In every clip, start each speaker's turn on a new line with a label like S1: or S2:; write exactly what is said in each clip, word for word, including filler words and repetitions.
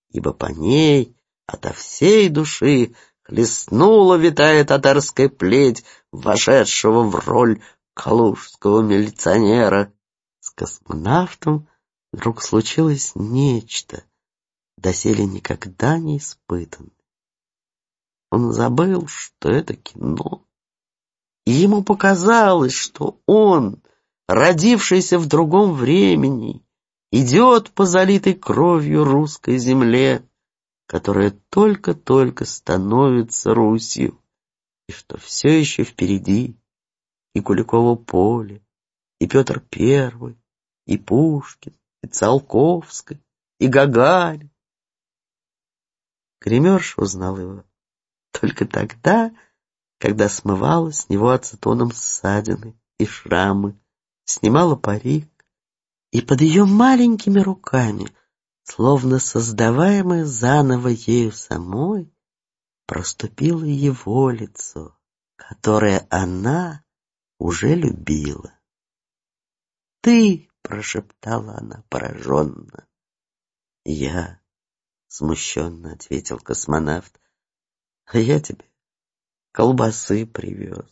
S1: ибо по ней ото всей души хлестнула витая татарская плеть, вошедшего в роль калужского милиционера. С космонавтом вдруг случилось нечто, доселе никогда не испытанное. Он забыл, что это кино, и ему показалось, что он, родившийся в другом времени, идет по залитой кровью русской земле, которая только-только становится Русью, и что все еще впереди и Куликово поле, и Петр Первый, и Пушкин, и Циолковский, и Гагарин. Гримерша узнал его только тогда, когда смывала с него ацетоном ссадины и шрамы, снимала парик, и под ее маленькими руками, словно создаваемое заново ею самой, проступило его лицо, которое она уже любила. «Ты!» — прошептала она пораженно. «Я!» — смущенно ответил космонавт. «А я тебе колбасы привез».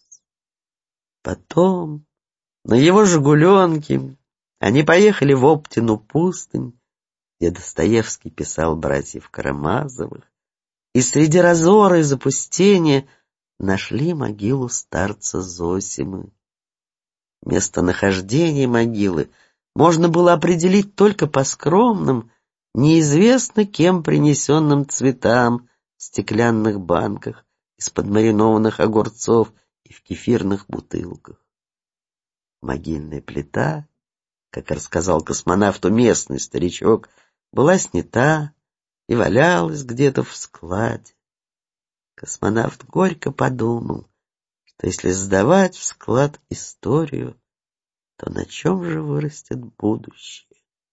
S1: Потом на его «Жигуленке» они поехали в Оптину пустынь, где Достоевский писал братьев Карамазовых, и среди разора и запустения нашли могилу старца Зосимы. Местонахождение могилы можно было определить только по скромным, неизвестно кем принесенным цветам в стеклянных банках из-под маринованных огурцов и в кефирных бутылках. Могильная плита, как рассказал космонавту местный старичок, была снята и валялась где-то в складе. Космонавт горько подумал, что если сдавать в склад историю, то на чем же вырастет будущее?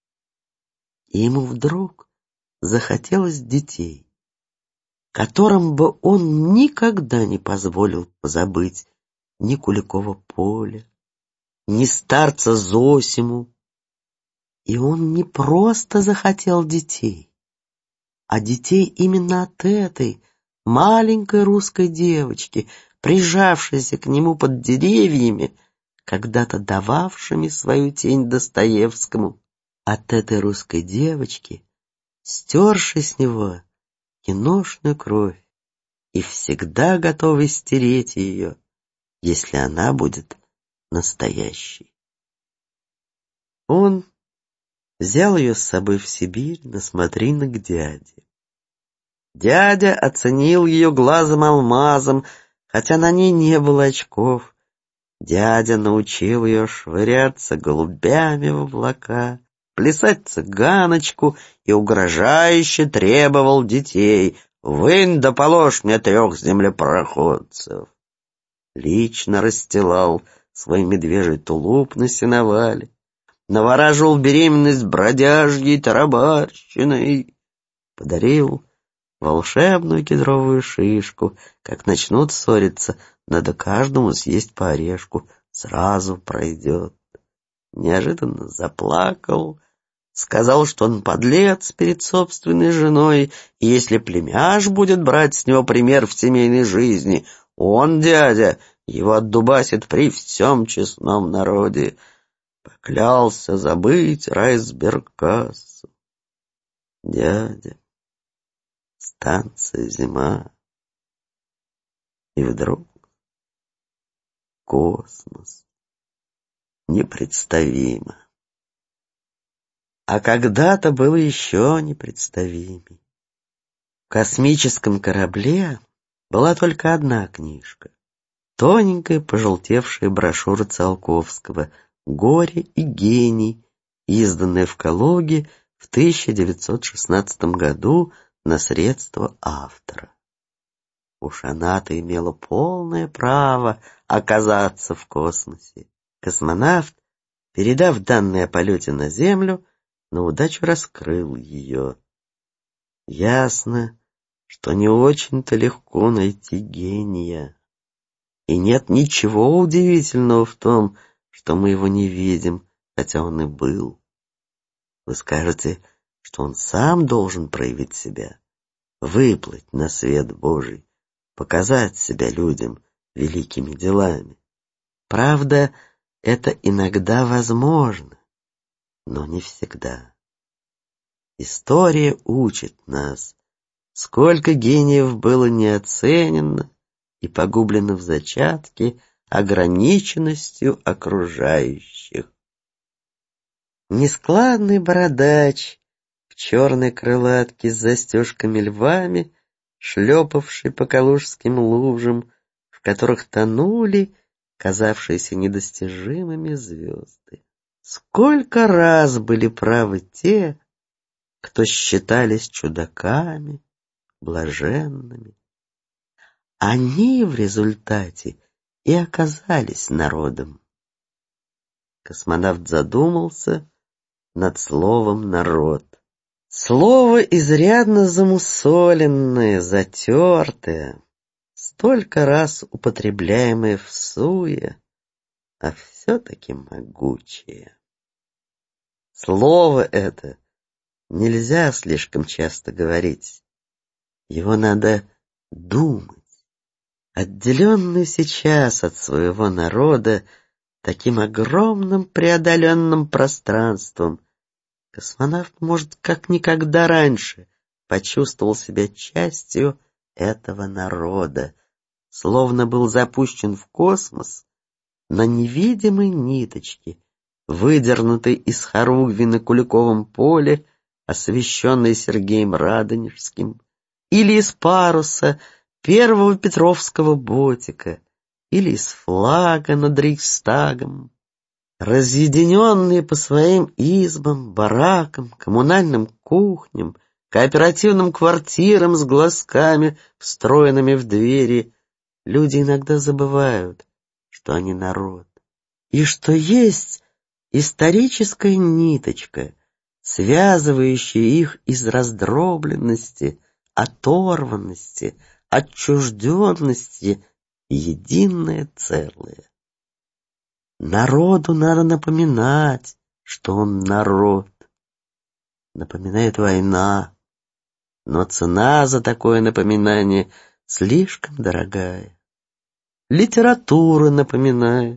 S1: И ему вдруг захотелось детей, которым бы он никогда не позволил позабыть ни Куликово поле, ни старца Зосиму. И он не просто захотел детей, а детей именно от этой маленькой русской девочки, прижавшейся к нему под деревьями, когда-то дававшими свою тень Достоевскому, от этой русской девочки, стершей с него киношную кровь и всегда готовой стереть ее, если она будет настоящей. Он взял ее с собой в Сибирь на смотрины к дяде. Дядя оценил ее глазом-алмазом, хотя на ней не было очков. Дядя научил ее швыряться голубями в облака, плясать цыганочку и угрожающе требовал детей: «Вынь да положь мне трех землепроходцев». Лично расстилал свой медвежий тулуп на сеновале, навораживал беременность бродяжьей тарабарщиной, подарил волшебную кедровую шишку. Как начнут ссориться, надо каждому съесть по орешку, сразу пройдет. Неожиданно заплакал, сказал, что он подлец перед собственной женой, и если племяш будет брать с него пример в семейной жизни, он, дядя, его отдубасит при всем честном народе. Поклялся забыть райсберкассу. Дядя, станция «Зима». И вдруг космос. Непредставимо. А когда-то было еще непредставимей. В космическом корабле была только одна книжка. Тоненькая пожелтевшая брошюра Циолковского «Горе и гений», изданная в Калуге в тысяча девятьсот шестнадцатом году на средства автора. Уж она-то имела полное право оказаться в космосе. Космонавт, передав данные о полете на Землю, на удачу раскрыл ее. Ясно, что не очень-то легко найти гения. И нет ничего удивительного в том, что мы его не видим, хотя он и был. Вы скажете, что он сам должен проявить себя, выплыть на свет Божий, показать себя людям великими делами. Правда, это иногда возможно, но не всегда. История учит нас, сколько гениев было неоценено и погублено в зачатке ограниченностью окружающих. Нескладный бородач в черной крылатке с застежками-львами, шлепавший по калужским лужам, в которых тонули казавшиеся недостижимыми звезды. Сколько раз были правы те, кто считались чудаками, блаженными. Они в результате и оказались народом. Космонавт задумался над словом «народ». Слово изрядно замусоленное, затертое, столько раз употребляемое в суе, а все-таки могучее. Слово это нельзя слишком часто говорить. Его надо думать. Отделенный сейчас от своего народа таким огромным преодоленным пространством, космонавт, может, как никогда раньше почувствовал себя частью этого народа, словно был запущен в космос на невидимой ниточке, выдернутой из хоругви на Куликовом поле, освещенной Сергеем Радонежским, или из паруса первого петровского ботика, или из флага над Рейхстагом. Разъединенные по своим избам, баракам, коммунальным кухням, кооперативным квартирам с глазками, встроенными в двери, люди иногда забывают, что они народ, и что есть историческая ниточка, связывающая их из раздробленности, оторванности, отчужденности в единое целое. Народу надо напоминать, что он народ. Напоминает война, но цена за такое напоминание слишком дорогая. Литература напоминает.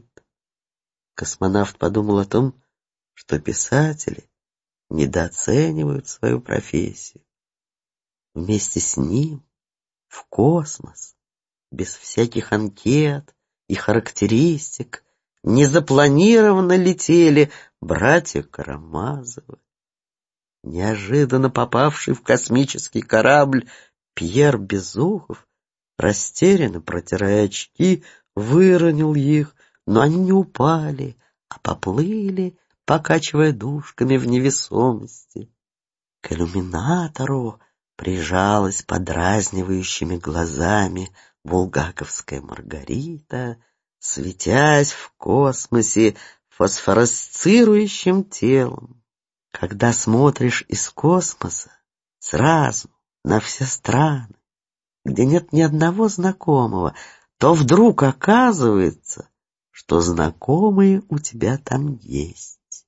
S1: Космонавт подумал о том, что писатели недооценивают свою профессию. Вместе с ним в космос, без всяких анкет и характеристик, незапланированно летели братья Карамазовы. Неожиданно попавший в космический корабль Пьер Безухов, растерянно протирая очки, выронил их, но они не упали, а поплыли, покачивая дужками в невесомости. К иллюминатору прижалась подразнивающими глазами булгаковская Маргарита, светясь в космосе фосфоресцирующим телом. Когда смотришь из космоса сразу на все страны, где нет ни одного знакомого, то вдруг оказывается, что знакомые у тебя там есть.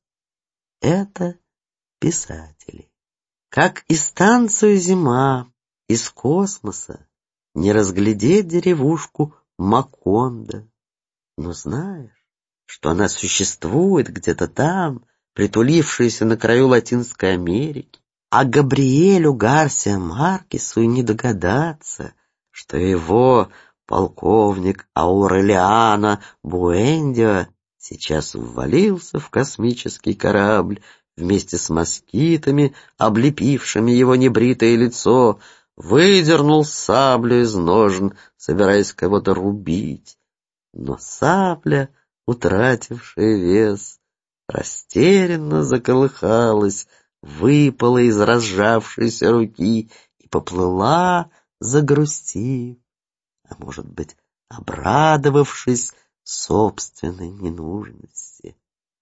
S1: Это писатели. Как и станцию «Зима» из космоса не разглядеть деревушку Макондо, но знаешь, что она существует где-то там, притулившаяся на краю Латинской Америки, а Габриэлю Гарсиа Маркесу и не догадаться, что его полковник Аурелиано Буэндио сейчас ввалился в космический корабль вместе с москитами, облепившими его небритое лицо, выдернул саблю из ножен, собираясь кого-то рубить. Но сабля, утратившая вес, растерянно заколыхалась, выпала из разжавшейся руки и поплыла, загрустив, а может быть, обрадовавшись собственной ненужности.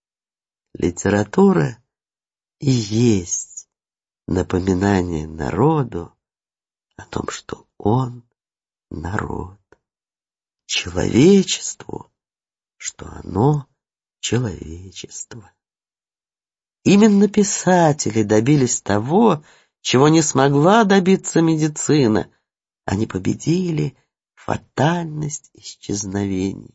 S1: Литература и есть напоминание народу о том, что он народ, человечеству, что оно человечество. Именно писатели добились того, чего не смогла добиться медицина. Они победили фатальность исчезновения.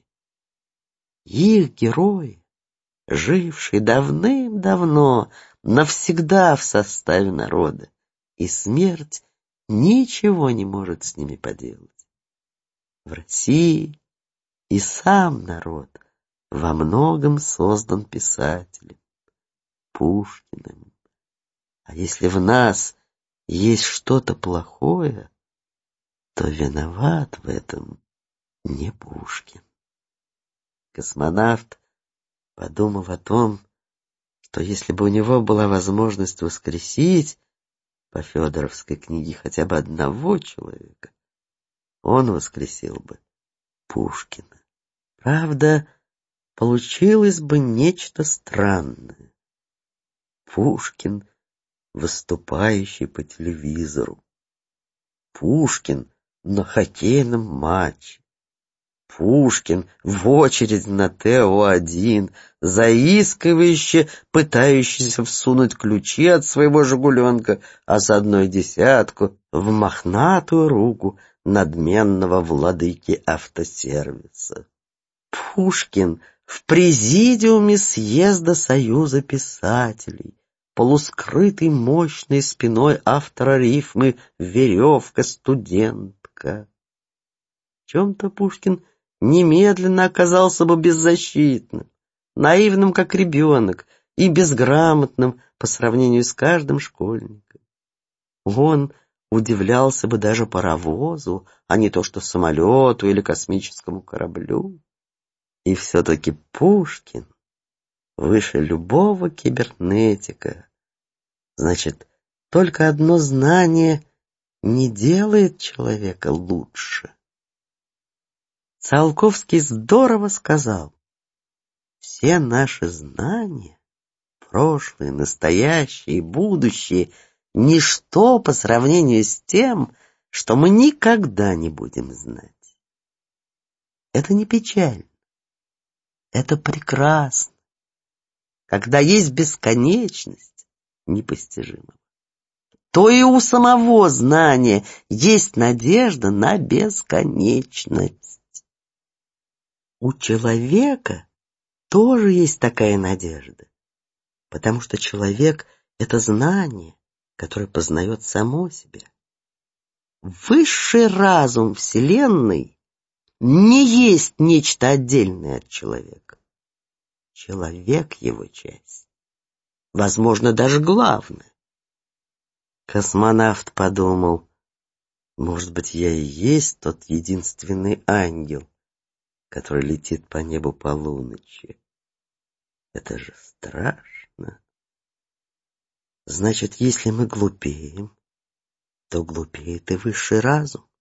S1: Их герои, жившие давным-давно, навсегда в составе народа, и смерть ничего не может с ними поделать. В России и сам народ во многом создан писателем, Пушкиным. А если в нас есть что-то плохое, то виноват в этом не Пушкин. Космонавт подумал о том, что если бы у него была возможность воскресить по Федоровской книге хотя бы одного человека, он воскресил бы Пушкина. Правда, получилось бы нечто странное. Пушкин, выступающий по телевизору. Пушкин на хоккейном матче. Пушкин в очередь на Тэ О один, заискивающе пытающийся всунуть ключи от своего «Жигуленка», а заодно и десятку в мохнатую руку надменного владыки автосервиса. Пушкин в президиуме съезда Союза писателей, полускрытый мощной спиной автора рифмы «Веревка-студентка». В чем-то Пушкин немедленно оказался бы беззащитным, наивным, как ребенок, и безграмотным по сравнению с каждым школьником. Он удивлялся бы даже паровозу, а не то что самолету или космическому кораблю. И все-таки Пушкин выше любого кибернетика. Значит, только одно знание не делает человека лучше. Циолковский здорово сказал: все наши знания, прошлые, настоящие и будущие, ничто по сравнению с тем, что мы никогда не будем знать. Это не печально, это прекрасно, когда есть бесконечность непостижимого. То и у самого знания есть надежда на бесконечность. У человека тоже есть такая надежда, потому что человек — это знание, которое познает само себя. Высший разум Вселенной не есть нечто отдельное от человека. Человек — его часть, возможно, даже главное. Космонавт подумал: может быть, я и есть тот единственный ангел, который летит по небу полуночи. Это же страшно. Значит, если мы глупеем, то глупеет и высший разум.